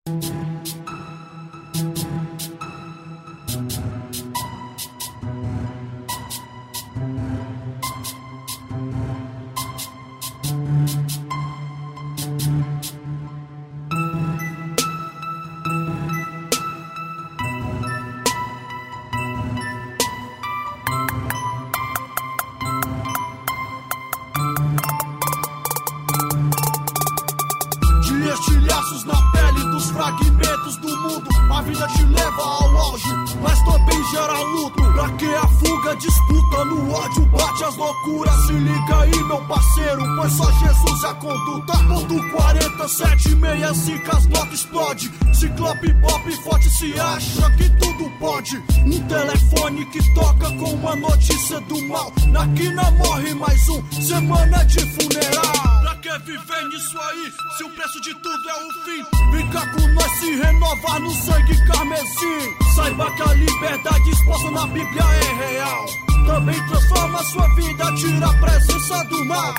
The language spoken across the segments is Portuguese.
Estilhaços na pele dos fragmentos do mundo. A vida te leva ao auge, mas também gera luto. Pra que a fuga, disputa no ódio, bate as loucuras. Se liga aí, meu parceiro, pois só Jesus é a conduta. Ponto 4765, as notas explode. Ciclope pop forte se acha que tudo pode. Um telefone que toca com uma notícia do mal. Na quina morre mais um, semana de funeral. Pra que viver nisso aí, se o preço de tudo é o fim? Vem cá com nós se renovar no sangue carmesim. Saiba que a liberdade exposta na Bíblia é real. Também transforma sua vida, tira a presença do mal.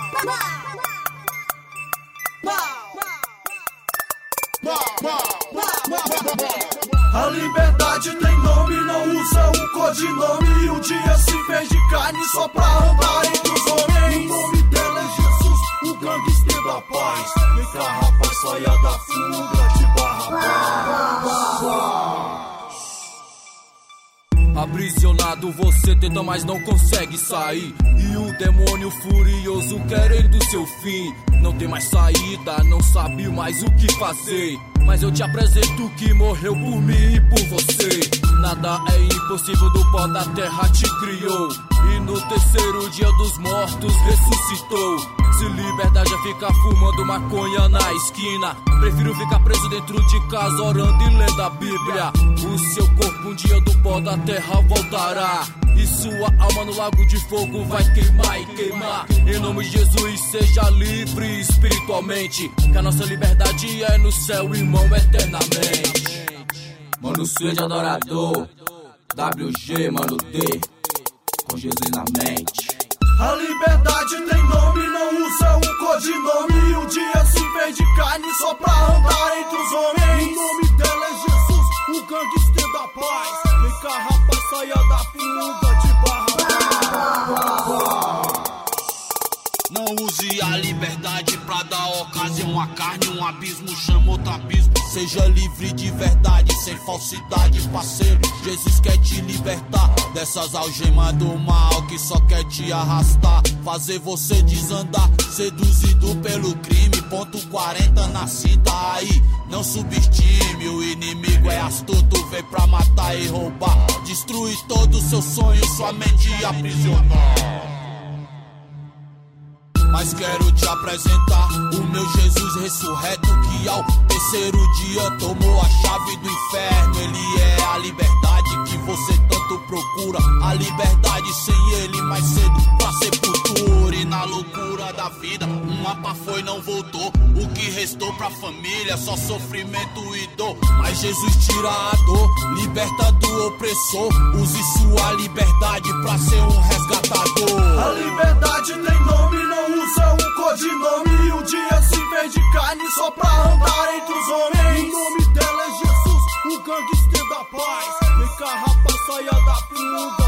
A liberdade tem nome, não usa um codinome. E um dia se fez de carne só pra andar entre os homens. O nome dela é Jesus, o gangster da paz. Vem cá, rapaz, saia da fuga de Barrabás. Aprisionado você tenta, mas não consegue sair. E o demônio furioso querendo seu fim. Não tem mais saída, não sabe mais o que fazer. Mas eu te apresento que morreu por mim e por você. Nada é impossível, do pó da terra te criou. E no terceiro dia dos mortos ressuscitou. Se liberdade é ficar fumando maconha na esquina, prefiro ficar preso dentro de casa orando e lendo a Bíblia. O seu corpo um dia do pó da terra voltará. E sua alma no lago de fogo vai queimar e queimar. Em nome de Jesus seja livre espiritualmente, que a nossa liberdade é no céu, irmão, eternamente. Mano Suede adorador, WG, mano D, com Jesus na mente. A liberdade tem nome, não usa um codinome. E um dia se fez de carne só pra andar entre os homens. O nome dela é Jesus, o gangster da paz. Vem cá, rapaz, saia da fuga de Barrabás. Não use a liberdade pra dar ocasião à carne. Um abismo chama outro abismo. Seja livre de verdade, sem falsidade, parceiro. Jesus quer te libertar dessas algemas do mal que só quer te arrastar, fazer você desandar, seduzido pelo crime. Ponto 40 na cinta aí, não subestime. O inimigo é astuto, vem pra matar e roubar. Destruir todo o seu sonho, sua mente aprisionar. Mas quero te apresentar o meu Jesus ressurreto, que ao terceiro dia tomou a chave do inferno. Ele é a liberdade que você tanto procura. A liberdade sem ele mais cedo pra sepultura. E na loucura da vida, um mapa foi, não voltou. O que restou pra família, só sofrimento e dor. Mas Jesus tira a dor, liberta do opressor. Use sua liberdade pra ser um resgatador. A liberdade tem nome, não usa um codinome. E um dia se fez de carne só pra andar entre os homens. O nome dela é Jesus, o gangster da paz. Vem cá, rapaz, saia da fuga